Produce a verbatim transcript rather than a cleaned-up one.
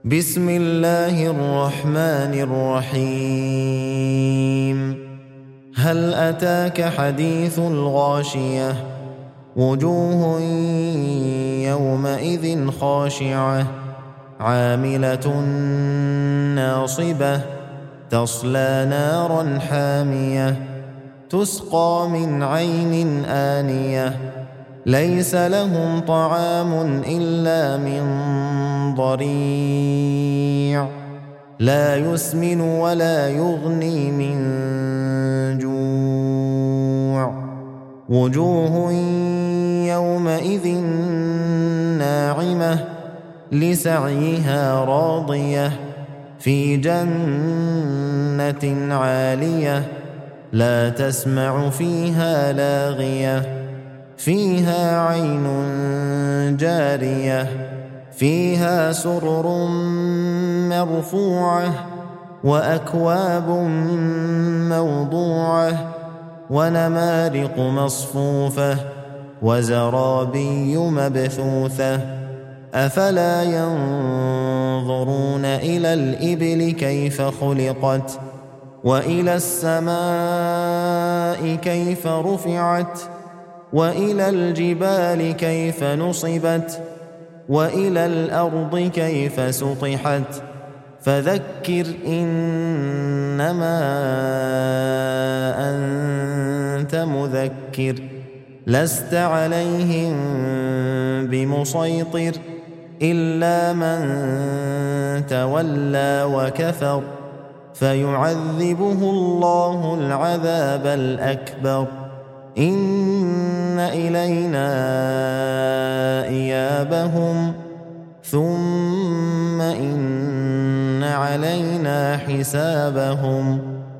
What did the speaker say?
بسم الله الرحمن الرحيم هل أتاك حديث الغاشية وجوه يومئذ خاشعة عاملة ناصبة تصلى نارا حامية تسقى من عين آنية ليس لهم طعام إلا من ضريع لا يسمن ولا يغني من جوع وجوه يومئذ ناعمة لسعيها راضية في جنة عالية لا تسمع فيها لاغية فيها عين جارية فيها سرر مرفوعة وأكواب موضوعة ونمارق مصفوفة وزرابي مبثوثة أفلا ينظرون إلى الإبل كيف خلقت وإلى السماء كيف رفعت وإلى الجبال كيف نصبت وإلى الأرض كيف سطحت فذكر إنما أنت مذكر لست عليهم بمسيطر إلا من تولى وكفر فيعذبه الله العذاب الأكبر إن إلينا إيابهم ثم إن علينا حسابهم